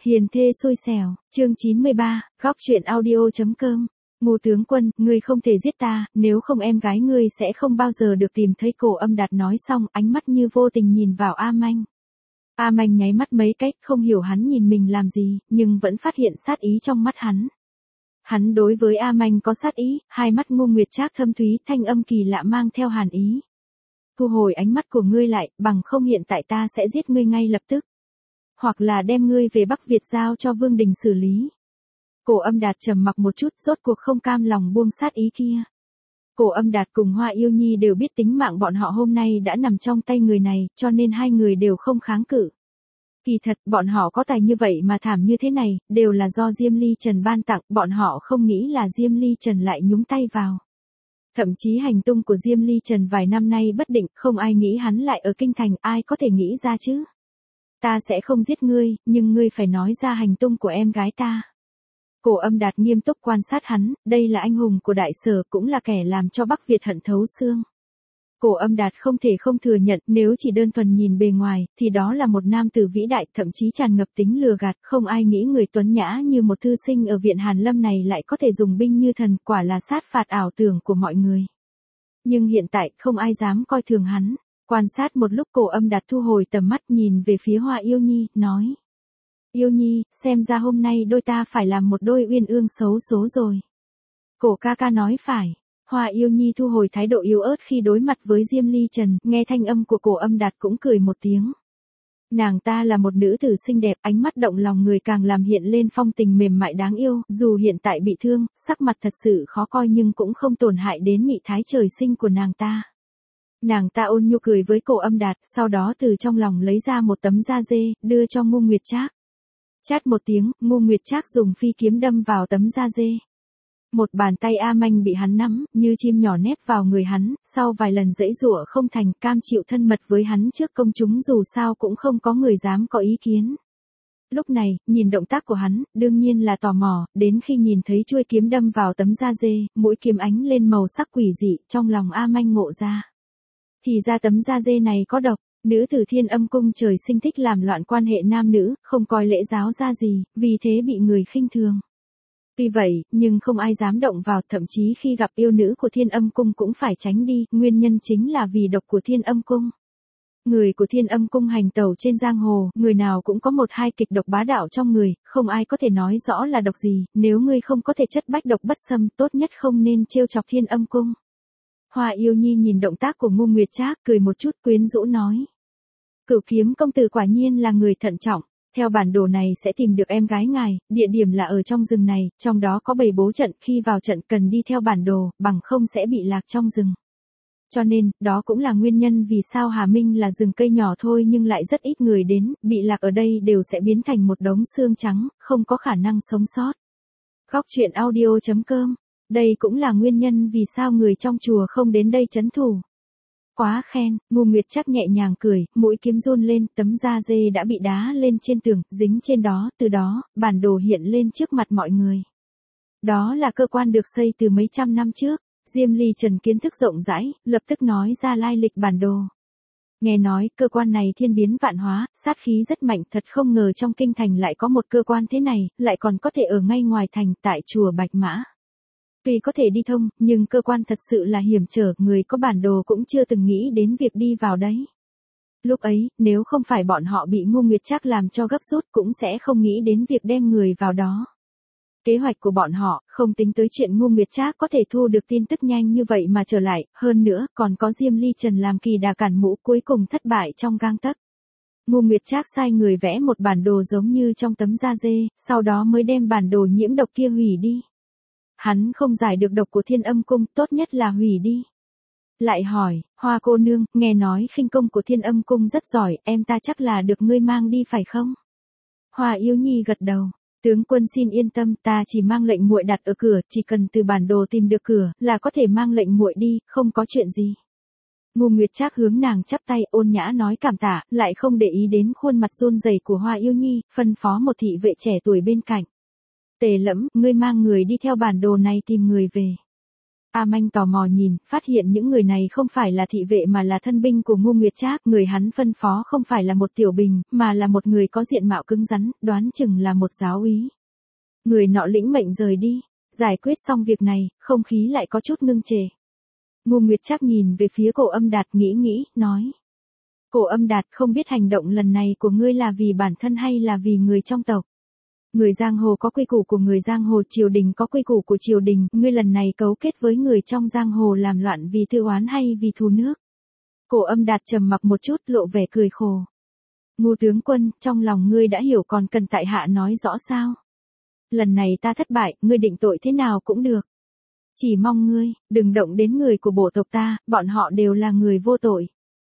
Hiền thê xui xẻo, chương 93, góc truyện audio.com. Ngô tướng quân, ngươi không thể giết ta, nếu không em gái ngươi sẽ không bao giờ được tìm thấy. Cổ Âm Đạt nói xong, ánh mắt như vô tình nhìn vào A Manh. A Manh nháy mắt mấy cách, không hiểu hắn nhìn mình làm gì, nhưng vẫn phát hiện sát ý trong mắt hắn. Hắn đối với A Manh có sát ý, hai mắt Ngô Nguyệt Trác thâm thúy, thanh âm kỳ lạ mang theo hàn ý. Thu hồi ánh mắt của ngươi lại, bằng không hiện tại ta sẽ giết ngươi ngay lập tức. Hoặc là đem ngươi về Bắc Việt giao cho Vương Đình xử lý. Cổ Âm Đạt trầm mặc một chút, rốt cuộc không cam lòng buông sát ý kia. Cổ Âm Đạt cùng Hoa Yêu Nhi đều biết tính mạng bọn họ hôm nay đã nằm trong tay người này, cho nên hai người đều không kháng cự. Kỳ thật, bọn họ có tài như vậy mà thảm như thế này, đều là do Diêm Ly Trần ban tặng, bọn họ không nghĩ là Diêm Ly Trần lại nhúng tay vào. Thậm chí hành tung của Diêm Ly Trần vài năm nay bất định, không ai nghĩ hắn lại ở kinh thành, ai có thể nghĩ ra chứ. Ta sẽ không giết ngươi, nhưng ngươi phải nói ra hành tung của em gái ta. Cổ Âm Đạt nghiêm túc quan sát hắn, đây là anh hùng của Đại Sở, cũng là kẻ làm cho Bắc Việt hận thấu xương. Cổ Âm Đạt không thể không thừa nhận, nếu chỉ đơn thuần nhìn bề ngoài, thì đó là một nam tử vĩ đại, thậm chí tràn ngập tính lừa gạt, không ai nghĩ người tuấn nhã như một thư sinh ở viện Hàn Lâm này lại có thể dùng binh như thần, quả là sát phạt ảo tưởng của mọi người. Nhưng hiện tại, không ai dám coi thường hắn. Quan sát một lúc, Cổ Âm Đạt thu hồi tầm mắt nhìn về phía Hoa Yêu Nhi, nói. Yêu Nhi, xem ra hôm nay đôi ta phải làm một đôi uyên ương xấu số rồi. Cổ ca ca nói phải. Hoa Yêu Nhi thu hồi thái độ yếu ớt khi đối mặt với Diêm Ly Trần, nghe thanh âm của Cổ Âm Đạt cũng cười một tiếng. Nàng ta là một nữ tử xinh đẹp, ánh mắt động lòng người càng làm hiện lên phong tình mềm mại đáng yêu, dù hiện tại bị thương, sắc mặt thật sự khó coi nhưng cũng không tổn hại đến mị thái trời sinh của nàng ta. Nàng ta ôn nhu cười với Cổ Âm Đạt, sau đó từ trong lòng lấy ra một tấm da dê, đưa cho Ngô Nguyệt Trác. Chát một tiếng, Ngô Nguyệt Trác dùng phi kiếm đâm vào tấm da dê. Một bàn tay A Manh bị hắn nắm, như chim nhỏ nép vào người hắn, sau vài lần giãy giụa không thành, cam chịu thân mật với hắn trước công chúng, dù sao cũng không có người dám có ý kiến. Lúc này, nhìn động tác của hắn, đương nhiên là tò mò, đến khi nhìn thấy chuôi kiếm đâm vào tấm da dê, mũi kiếm ánh lên màu sắc quỷ dị, trong lòng A Manh ngộ ra. Thì ra tấm da dê này có độc. Nữ tử Thiên Âm Cung trời sinh thích làm loạn quan hệ nam nữ, không coi lễ giáo ra gì, vì thế bị người khinh thường. Tuy vậy, nhưng không ai dám động vào, thậm chí khi gặp yêu nữ của Thiên Âm Cung cũng phải tránh đi, nguyên nhân chính là vì độc của Thiên Âm Cung. Người của Thiên Âm Cung hành tẩu trên giang hồ, người nào cũng có một hai kịch độc bá đạo trong người, không ai có thể nói rõ là độc gì, nếu ngươi không có thể chất bách độc bất xâm, tốt nhất không nên trêu chọc Thiên Âm Cung. Hoa Yêu Nhi nhìn động tác của Ngô Nguyệt Trác, cười một chút quyến rũ nói. Cửu Kiếm công tử quả nhiên là người thận trọng, theo bản đồ này sẽ tìm được em gái ngài, địa điểm là ở trong rừng này, trong đó có bày bố trận, khi vào trận cần đi theo bản đồ, bằng không sẽ bị lạc trong rừng. Cho nên, đó cũng là nguyên nhân vì sao Hà Minh là rừng cây nhỏ thôi nhưng lại rất ít người đến, bị lạc ở đây đều sẽ biến thành một đống xương trắng, không có khả năng sống sót. Góc truyện audio.com. Đây cũng là nguyên nhân vì sao người trong chùa không đến đây trấn thủ. Quá khen, Ngô Nguyệt Trác nhẹ nhàng cười, mũi kiếm run lên, tấm da dê đã bị đá lên trên tường, dính trên đó, từ đó, bản đồ hiện lên trước mặt mọi người. Đó là cơ quan được xây từ mấy trăm năm trước, Diêm Ly Trần kiến thức rộng rãi, lập tức nói ra lai lịch bản đồ. Nghe nói, cơ quan này thiên biến vạn hóa, sát khí rất mạnh, thật không ngờ trong kinh thành lại có một cơ quan thế này, lại còn có thể ở ngay ngoài thành, tại chùa Bạch Mã. Tuy có thể đi thông, nhưng cơ quan thật sự là hiểm trở, người có bản đồ cũng chưa từng nghĩ đến việc đi vào đấy. Lúc ấy, nếu không phải bọn họ bị Ngô Nguyệt Trác làm cho gấp rút cũng sẽ không nghĩ đến việc đem người vào đó. Kế hoạch của bọn họ, không tính tới chuyện Ngô Nguyệt Trác có thể thu được tin tức nhanh như vậy mà trở lại, hơn nữa, còn có Diêm Ly Trần làm kỳ đà cản mũ, cuối cùng thất bại trong gang tấc. Ngô Nguyệt Trác sai người vẽ một bản đồ giống như trong tấm da dê, sau đó mới đem bản đồ nhiễm độc kia hủy đi. Hắn không giải được độc của Thiên Âm Cung, tốt nhất là hủy đi. Lại hỏi, Hoa cô nương, nghe nói khinh công của Thiên Âm Cung rất giỏi, em ta chắc là được ngươi mang đi phải không? Hoa Yêu Nhi gật đầu, tướng quân xin yên tâm, ta chỉ mang lệnh muội đặt ở cửa, chỉ cần từ bản đồ tìm được cửa, là có thể mang lệnh muội đi, không có chuyện gì. Ngô Nguyệt Trác hướng nàng chắp tay, ôn nhã nói cảm tạ, lại không để ý đến khuôn mặt run rẩy của Hoa Yêu Nhi, phân phó một thị vệ trẻ tuổi bên cạnh. Tề Lẫm, ngươi mang người đi theo bản đồ này tìm người về. A Manh tò mò nhìn, phát hiện những người này không phải là thị vệ mà là thân binh của Ngô Nguyệt Trác, người hắn phân phó không phải là một tiểu bình, mà là một người có diện mạo cứng rắn, đoán chừng là một giáo úy. Người nọ lĩnh mệnh rời đi, giải quyết xong việc này, không khí lại có chút ngưng trệ. Ngô Nguyệt Trác nhìn về phía Cổ Âm Đạt nghĩ, nói. Cổ Âm Đạt, không biết hành động lần này của ngươi là vì bản thân hay là vì người trong tộc. Người giang hồ có quy củ của người giang hồ, triều đình có quy củ của triều đình, ngươi lần này cấu kết với người trong giang hồ làm loạn vì tư oán hay vì thù nước. Cổ Âm Đạt trầm mặc một chút, lộ vẻ cười khổ. Ngô tướng quân, trong lòng ngươi đã hiểu, còn cần tại hạ nói rõ sao? Lần này ta thất bại, ngươi định tội thế nào cũng được. Chỉ mong ngươi, đừng động đến người của bộ tộc ta, bọn họ đều là người vô tội.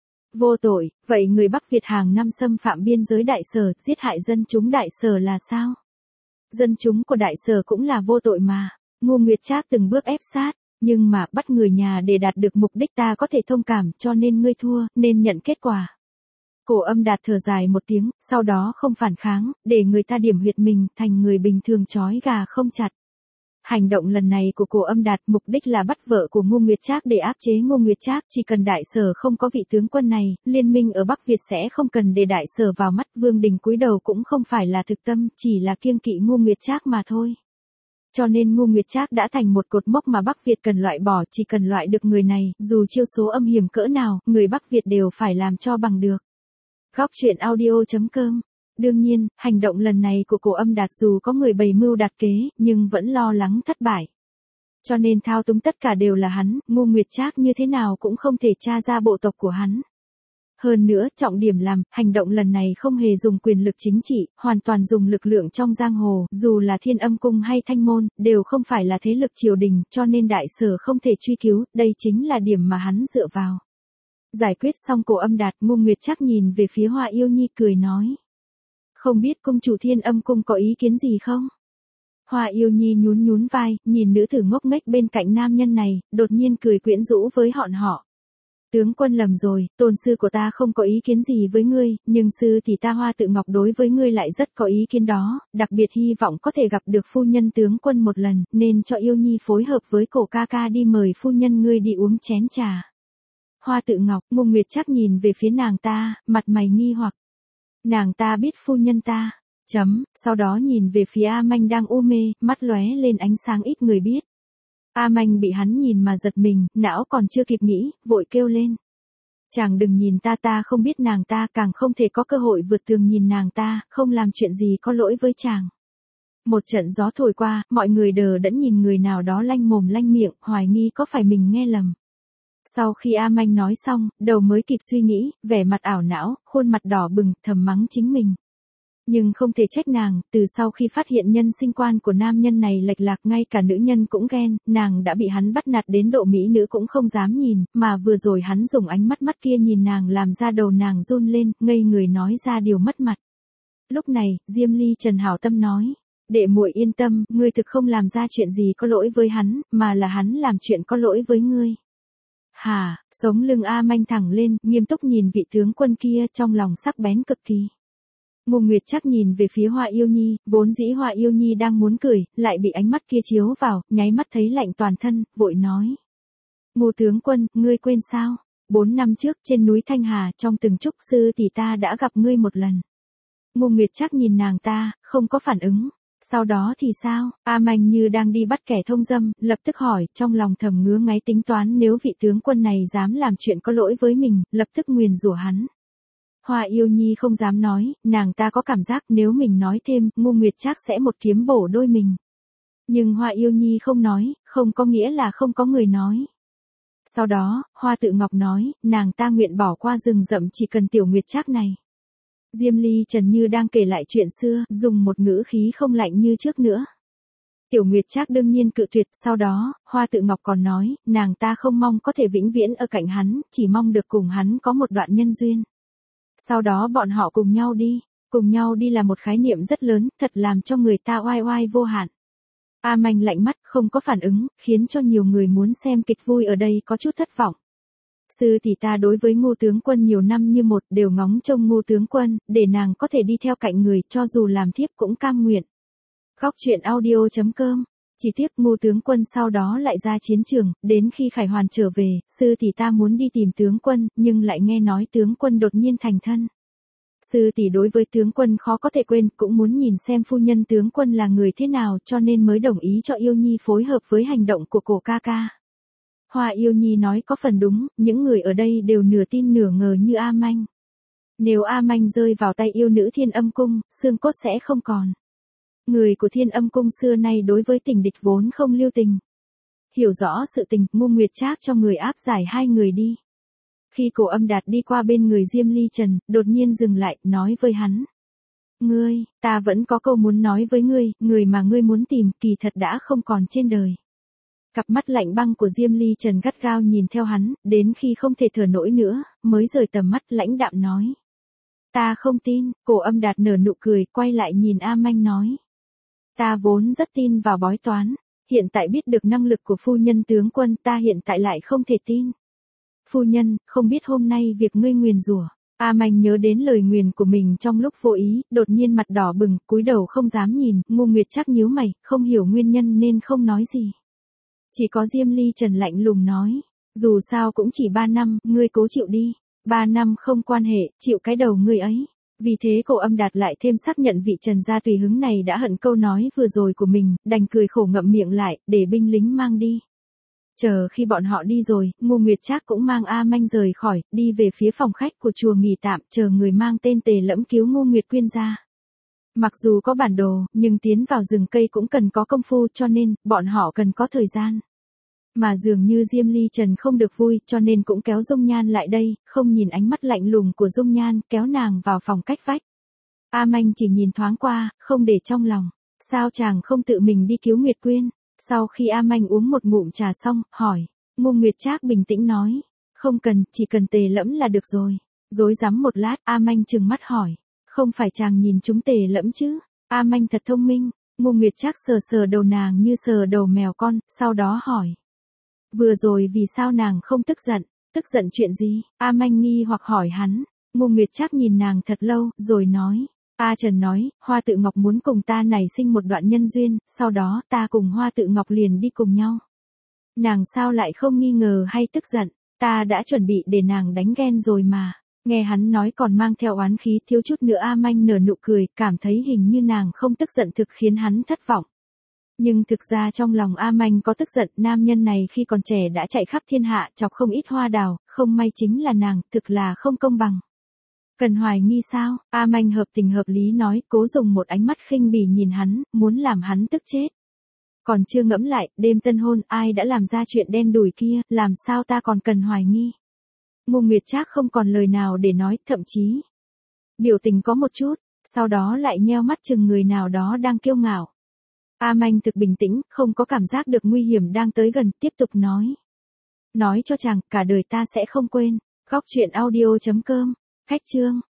Vô tội, vậy người Bắc Việt hàng năm xâm phạm biên giới Đại Sở, giết hại dân chúng Đại Sở là sao? Dân chúng của Đại Sở cũng là vô tội mà. Ngô Nguyệt Trác từng bước ép sát, nhưng mà bắt người nhà để đạt được mục đích ta có thể thông cảm, cho nên ngươi thua, nên nhận kết quả. Cổ Âm Đạt thở dài một tiếng, sau đó không phản kháng, để người ta điểm huyệt mình, thành người bình thường trói gà không chặt. Hành động lần này của Cổ Âm Đạt mục đích là bắt vợ của Ngô Nguyệt Trác để áp chế Ngô Nguyệt Trác, chỉ cần Đại Sở không có vị tướng quân này, liên minh ở Bắc Việt sẽ không cần để Đại Sở vào mắt. Vương Đình cúi đầu cũng không phải là thực tâm, chỉ là kiêng kỵ Ngô Nguyệt Trác mà thôi. Cho nên Ngô Nguyệt Trác đã thành một cột mốc mà Bắc Việt cần loại bỏ, chỉ cần loại được người này, dù chiêu số âm hiểm cỡ nào, người Bắc Việt đều phải làm cho bằng được. Góc truyện audio.com. Đương nhiên, hành động lần này của Cổ Âm Đạt dù có người bày mưu đặt kế, nhưng vẫn lo lắng thất bại. Cho nên thao túng tất cả đều là hắn, Ngô Nguyệt Trác như thế nào cũng không thể tra ra bộ tộc của hắn. Hơn nữa, trọng điểm làm, hành động lần này không hề dùng quyền lực chính trị, hoàn toàn dùng lực lượng trong giang hồ, dù là Thiên Âm Cung hay Thanh Môn, đều không phải là thế lực triều đình, cho nên Đại Sở không thể truy cứu, đây chính là điểm mà hắn dựa vào. Giải quyết xong Cổ Âm Đạt, Ngô Nguyệt Trác nhìn về phía Hoa Yêu Nhi cười nói. Không biết cung chủ Thiên Âm Cung có ý kiến gì không? Hoa Yêu Nhi nhún vai, nhìn nữ tử ngốc nghếch bên cạnh nam nhân này, đột nhiên cười quyến rũ với họ. Tướng quân lầm rồi, tôn sư của ta không có ý kiến gì với ngươi, nhưng sư thì ta Hoa Tự Ngọc đối với ngươi lại rất có ý kiến đó, đặc biệt hy vọng có thể gặp được phu nhân tướng quân một lần, nên cho Yêu Nhi phối hợp với Cổ ca ca đi mời phu nhân ngươi đi uống chén trà. Hoa Tự Ngọc, Ngô Nguyệt Trác nhìn về phía nàng ta, mặt mày nghi hoặc. Nàng ta biết phu nhân ta. Sau đó nhìn về phía A Manh đang u mê, mắt lóe lên ánh sáng ít người biết. A Manh bị hắn nhìn mà giật mình, não còn chưa kịp nghĩ, vội kêu lên. Chàng đừng nhìn ta không biết nàng ta, càng không thể có cơ hội vượt tường nhìn nàng ta, không làm chuyện gì có lỗi với chàng. Một trận gió thổi qua, mọi người đờ đẫn nhìn người nào đó lanh mồm lanh miệng, hoài nghi có phải mình nghe lầm. Sau khi A Manh nói xong, đầu mới kịp suy nghĩ, vẻ mặt ảo não, khuôn mặt đỏ bừng, thầm mắng chính mình. Nhưng không thể trách nàng, từ sau khi phát hiện nhân sinh quan của nam nhân này lệch lạc, ngay cả nữ nhân cũng ghen, nàng đã bị hắn bắt nạt đến độ mỹ nữ cũng không dám nhìn, mà vừa rồi hắn dùng ánh mắt kia nhìn nàng làm ra đầu nàng run lên, ngây người nói ra điều mất mặt. Lúc này, Diêm Ly Trần hảo tâm nói, đệ muội yên tâm, ngươi thực không làm ra chuyện gì có lỗi với hắn, mà là hắn làm chuyện có lỗi với ngươi. Hả, sống lưng A Manh thẳng lên, nghiêm túc nhìn vị tướng quân kia, trong lòng sắc bén cực kỳ. Ngô Nguyệt Trác nhìn về phía Hoa Yêu Nhi, vốn dĩ Hoa Yêu Nhi đang muốn cười, lại bị ánh mắt kia chiếu vào, nháy mắt thấy lạnh toàn thân, vội nói. Ngô tướng quân, ngươi quên sao? 4 năm trước trên núi Thanh Hà trong từng trúc sư thì ta đã gặp ngươi một lần. Ngô Nguyệt Trác nhìn nàng ta, không có phản ứng. Sau đó thì sao? A Manh như đang đi bắt kẻ thông dâm, lập tức hỏi, trong lòng thầm ngứa ngáy tính toán nếu vị tướng quân này dám làm chuyện có lỗi với mình, lập tức nguyền rủa hắn. Hoa Yêu Nhi không dám nói, nàng ta có cảm giác nếu mình nói thêm, Ngô Nguyệt Trác sẽ một kiếm bổ đôi mình. Nhưng Hoa Yêu Nhi không nói, không có nghĩa là không có người nói. Sau đó, Hoa Tự Ngọc nói, nàng ta nguyện bỏ qua rừng rậm chỉ cần Tiểu Nguyệt Trác này. Diêm Ly Trần như đang kể lại chuyện xưa, dùng một ngữ khí không lạnh như trước nữa. Tiểu Nguyệt Trác đương nhiên cự tuyệt, sau đó, Hoa Tự Ngọc còn nói, nàng ta không mong có thể vĩnh viễn ở cạnh hắn, chỉ mong được cùng hắn có một đoạn nhân duyên. Sau đó bọn họ cùng nhau đi là một khái niệm rất lớn, thật làm cho người ta oai oai vô hạn. A Manh lạnh mắt, không có phản ứng, khiến cho nhiều người muốn xem kịch vui ở đây có chút thất vọng. Sư tỷ ta đối với Ngô tướng quân nhiều năm như một, đều ngóng trông Ngô tướng quân, để nàng có thể đi theo cạnh người, cho dù làm thiếp cũng cam nguyện. Góc truyện audio.com Chỉ tiếc Ngô tướng quân sau đó lại ra chiến trường, đến khi Khải Hoàn trở về, sư tỷ ta muốn đi tìm tướng quân, nhưng lại nghe nói tướng quân đột nhiên thành thân. Sư tỷ đối với tướng quân khó có thể quên, cũng muốn nhìn xem phu nhân tướng quân là người thế nào, cho nên mới đồng ý cho Yêu Nhi phối hợp với hành động của cổ ca ca. Hoa Yêu Nhi nói có phần đúng, những người ở đây đều nửa tin nửa ngờ như A Manh. Nếu A Manh rơi vào tay yêu nữ Thiên Âm Cung, xương cốt sẽ không còn. Người của Thiên Âm Cung xưa nay đối với tình địch vốn không lưu tình. Hiểu rõ sự tình, Ngô Nguyệt Trác cho người áp giải hai người đi. Khi Cổ Âm Đạt đi qua bên người Diêm Ly Trần, đột nhiên dừng lại, nói với hắn. Ngươi, ta vẫn có câu muốn nói với ngươi, người mà ngươi muốn tìm kỳ thật đã không còn trên đời. Cặp mắt lạnh băng của Diêm Ly Trần gắt gao nhìn theo hắn, đến khi không thể thở nổi nữa, mới rời tầm mắt lãnh đạm nói. Ta không tin, Cổ Âm Đạt nở nụ cười, quay lại nhìn A Manh nói. Ta vốn rất tin vào bói toán, hiện tại biết được năng lực của phu nhân tướng quân, ta hiện tại lại không thể tin. Phu nhân, không biết hôm nay việc ngươi nguyền rủa. A Manh nhớ đến lời nguyền của mình trong lúc vô ý, đột nhiên mặt đỏ bừng, cúi đầu không dám nhìn, Ngô Nguyệt Trác nhíu mày, không hiểu nguyên nhân nên không nói gì. Chỉ có Diêm Ly Trần lạnh lùng nói, dù sao cũng chỉ 3 năm, ngươi cố chịu đi. 3 năm không quan hệ, chịu cái đầu ngươi ấy. Vì thế Cổ Âm Đạt lại thêm xác nhận vị Trần gia tùy hứng này đã hận câu nói vừa rồi của mình, đành cười khổ ngậm miệng lại, để binh lính mang đi. Chờ khi bọn họ đi rồi, Ngô Nguyệt Trác cũng mang A Manh rời khỏi, đi về phía phòng khách của chùa nghỉ tạm, chờ người mang tên Tề Lẫm cứu Ngô Nguyệt Quyên ra. Mặc dù có bản đồ, nhưng tiến vào rừng cây cũng cần có công phu, cho nên, bọn họ cần có thời gian. Mà dường như Diêm Ly Trần không được vui, cho nên cũng kéo Dung Nhan lại đây, không nhìn ánh mắt lạnh lùng của Dung Nhan, kéo nàng vào phòng cách vách. A Manh chỉ nhìn thoáng qua, không để trong lòng. Sao chàng không tự mình đi cứu Nguyệt Quyên? Sau khi A Manh uống một ngụm trà xong, hỏi. Ngô Nguyệt Trác bình tĩnh nói. Không cần, chỉ cần Tề Lẫm là được rồi. Rối rắm một lát, A Manh trừng mắt hỏi. Không phải chàng nhìn chúng Tề Lẫm chứ? A Manh thật thông minh. Ngô Nguyệt Trác sờ sờ đầu nàng như sờ đầu mèo con, sau đó hỏi. Vừa rồi vì sao nàng không tức giận? Tức giận chuyện gì? A Manh nghi hoặc hỏi hắn. Ngô Nguyệt Trác nhìn nàng thật lâu, rồi nói. A Trần nói, Hoa Tự Ngọc muốn cùng ta nảy sinh một đoạn nhân duyên, sau đó ta cùng Hoa Tự Ngọc liền đi cùng nhau. Nàng sao lại không nghi ngờ hay tức giận? Ta đã chuẩn bị để nàng đánh ghen rồi mà. Nghe hắn nói còn mang theo oán khí, thiếu chút nữa A Manh nở nụ cười, cảm thấy hình như nàng không tức giận thực khiến hắn thất vọng. Nhưng thực ra trong lòng A Manh có tức giận, nam nhân này khi còn trẻ đã chạy khắp thiên hạ, chọc không ít hoa đào, không may chính là nàng, thực là không công bằng. Cần hoài nghi sao? A Manh hợp tình hợp lý nói, cố dùng một ánh mắt khinh bỉ nhìn hắn, muốn làm hắn tức chết. Còn chưa ngẫm lại, đêm tân hôn, ai đã làm ra chuyện đen đủi kia, làm sao ta còn cần hoài nghi? Ngô Nguyệt Trác không còn lời nào để nói, thậm chí biểu tình có một chút, sau đó lại nheo mắt chừng người nào đó đang kiêu ngạo. A Manh thực bình tĩnh, không có cảm giác được nguy hiểm đang tới gần, tiếp tục nói. Nói cho chàng, cả đời ta sẽ không quên. Góc truyện audio.com. Khách chương.